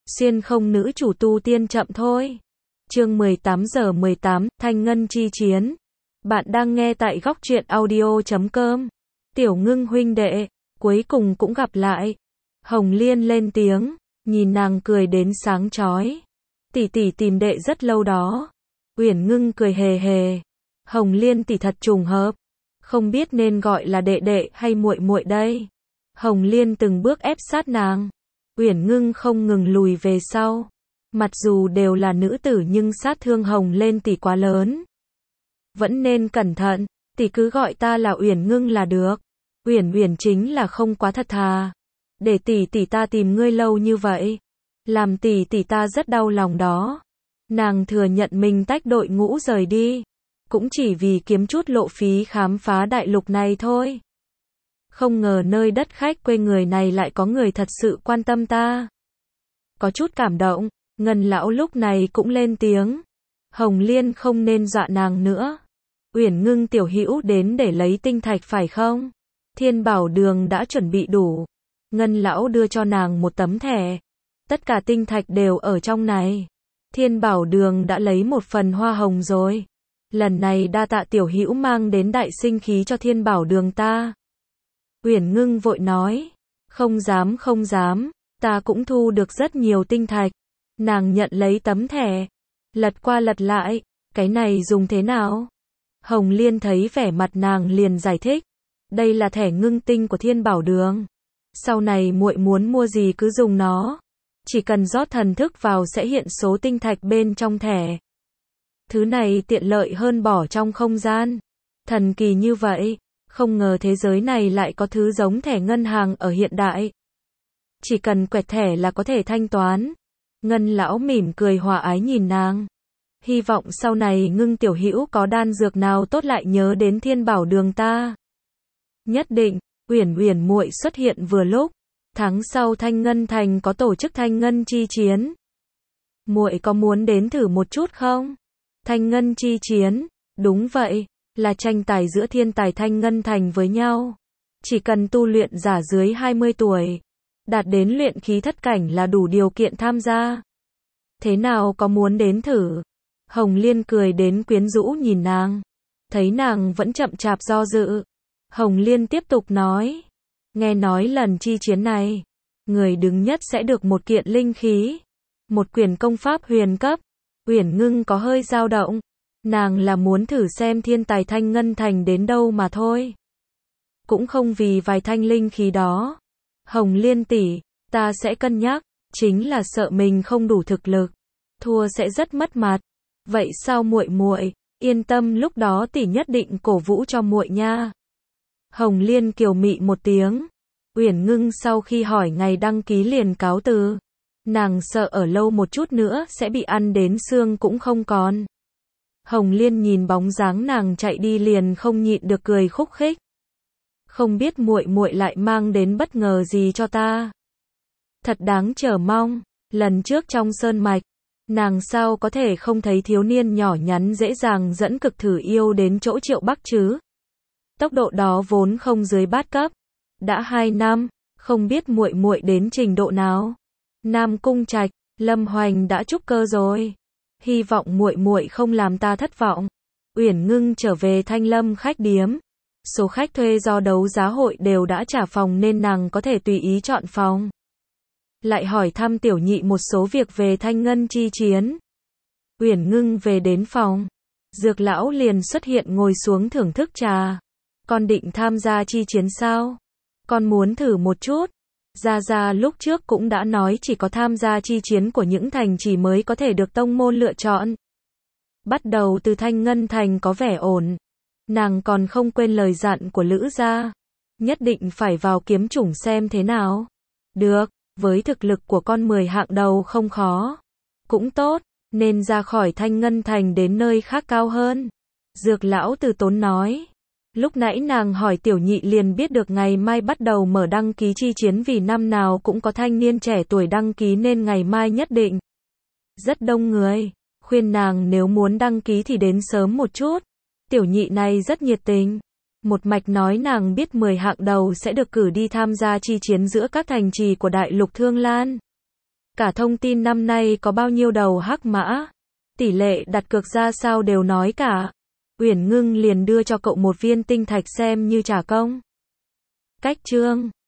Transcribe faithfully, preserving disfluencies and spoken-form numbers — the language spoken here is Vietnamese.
Xuyên không nữ chủ tu tiên chậm thôi. Chương mười tám giờ mười tám, Thanh Ngân chi chiến. Bạn đang nghe tại góc truyện audio chấm com. Tiểu Ngưng huynh đệ, cuối cùng cũng gặp lại. Hồng Liên lên tiếng, nhìn nàng cười đến sáng chói. Tỷ tỷ tìm đệ rất lâu đó. Uyển Ngưng cười hề hề. Hồng Liên tỷ thật trùng hợp. Không biết nên gọi là đệ đệ hay muội muội đây. Hồng Liên từng bước ép sát nàng. Uyển Ngưng không ngừng lùi về sau. Mặc dù đều là nữ tử nhưng sát thương Hồng Liên tỷ quá lớn. Vẫn nên cẩn thận, tỷ cứ gọi ta là Uyển Ngưng là được. Uyển Uyển chính là không quá thật thà. Để tỷ tỷ ta tìm ngươi lâu như vậy, làm tỷ tỷ ta rất đau lòng đó. Nàng thừa nhận mình tách đội ngũ rời đi, cũng chỉ vì kiếm chút lộ phí khám phá đại lục này thôi. Không ngờ nơi đất khách quê người này lại có người thật sự quan tâm ta. Có chút cảm động, Ngân lão lúc này cũng lên tiếng. Hồng Liên không nên dọa nàng nữa. Uyển Ngưng tiểu hữu đến để lấy tinh thạch phải không? Thiên Bảo Đường đã chuẩn bị đủ. Ngân lão đưa cho nàng một tấm thẻ. Tất cả tinh thạch đều ở trong này. Thiên Bảo Đường đã lấy một phần hoa hồng rồi. Lần này đa tạ tiểu hữu mang đến đại sinh khí cho Thiên Bảo Đường ta. Uyển Ngưng vội nói, không dám không dám, ta cũng thu được rất nhiều tinh thạch. Nàng nhận lấy tấm thẻ, lật qua lật lại, cái này dùng thế nào? Hồng Liên thấy vẻ mặt nàng liền giải thích, đây là thẻ ngưng tinh của Thiên Bảo Đường. Sau này muội muốn mua gì cứ dùng nó, chỉ cần rót thần thức vào sẽ hiện số tinh thạch bên trong thẻ. Thứ này tiện lợi hơn bỏ trong không gian. Thần kỳ như vậy. Không ngờ thế giới này lại có thứ giống thẻ ngân hàng ở hiện đại. Chỉ cần quẹt thẻ là có thể thanh toán. Ngân lão mỉm cười hòa ái nhìn nàng. Hy vọng sau này Ngưng tiểu hữu có đan dược nào tốt lại nhớ đến Thiên Bảo Đường ta. Nhất định. Uyển Uyển muội xuất hiện vừa lúc. Tháng sau Thanh Ngân Thành có tổ chức Thanh Ngân chi chiến. Muội có muốn đến thử một chút không? Thanh Ngân chi chiến, đúng vậy. Là tranh tài giữa thiên tài Thanh Ngân Thành với nhau. Chỉ cần tu luyện giả dưới hai mươi tuổi, đạt đến luyện khí thất cảnh là đủ điều kiện tham gia. Thế nào, có muốn đến thử? Hồng Liên cười đến quyến rũ nhìn nàng. Thấy nàng vẫn chậm chạp do dự, Hồng Liên tiếp tục nói, nghe nói lần chi chiến này, người đứng nhất sẽ được một kiện linh khí, một quyển công pháp huyền cấp. Uyển Ngưng có hơi dao động. Nàng là muốn thử xem thiên tài Thanh Ngân Thành đến đâu mà thôi. Cũng không vì vài thanh linh khí đó. Hồng Liên tỷ, ta sẽ cân nhắc, chính là sợ mình không đủ thực lực, thua sẽ rất mất mặt. Vậy sao muội muội, yên tâm lúc đó tỷ nhất định cổ vũ cho muội nha. Hồng Liên kiều mị một tiếng. Uyển Ngưng sau khi hỏi ngày đăng ký liền cáo từ. Nàng sợ ở lâu một chút nữa sẽ bị ăn đến xương cũng không còn. Hồng Liên nhìn bóng dáng nàng chạy đi liền không nhịn được cười khúc khích. Không biết muội muội lại mang đến bất ngờ gì cho ta. Thật đáng chờ mong. Lần trước trong sơn mạch, nàng sao có thể không thấy thiếu niên nhỏ nhắn dễ dàng dẫn cực thử yêu đến chỗ Triệu Bắc chứ? Tốc độ đó vốn không dưới bát cấp. Đã hai năm, không biết muội muội đến trình độ nào. Nam Cung Trạch, Lâm Hoành đã trúc cơ rồi. Hy vọng muội muội không làm ta thất vọng. Uyển Ngưng trở về Thanh Lâm khách điếm. Số khách thuê do đấu giá hội đều đã trả phòng nên nàng có thể tùy ý chọn phòng. Lại hỏi thăm tiểu nhị một số việc về Thanh Ngân chi chiến. Uyển Ngưng về đến phòng. Dược lão liền xuất hiện ngồi xuống thưởng thức trà. Con định tham gia chi chiến sao? Con muốn thử một chút. Gia Gia lúc trước cũng đã nói chỉ có tham gia chi chiến của những thành trì mới có thể được tông môn lựa chọn. Bắt đầu từ Thanh Ngân Thành có vẻ ổn. Nàng còn không quên lời dặn của Lữ gia. Nhất định phải vào kiếm chủng xem thế nào. Được, với thực lực của con mười hạng đầu không khó. Cũng tốt, nên ra khỏi Thanh Ngân Thành đến nơi khác cao hơn. Dược lão từ tốn nói. Lúc nãy nàng hỏi tiểu nhị liền biết được ngày mai bắt đầu mở đăng ký chi chiến vì năm nào cũng có thanh niên trẻ tuổi đăng ký nên ngày mai nhất định rất đông người. Khuyên nàng nếu muốn đăng ký thì đến sớm một chút. Tiểu nhị này rất nhiệt tình. Một mạch nói nàng biết mười hạng đầu sẽ được cử đi tham gia chi chiến giữa các thành trì của đại lục Thương Lan. Cả thông tin năm nay có bao nhiêu đầu hắc mã, tỷ lệ đặt cược ra sao đều nói cả. Uyển Ngưng liền đưa cho cậu một viên tinh thạch xem như trả công. Cách chương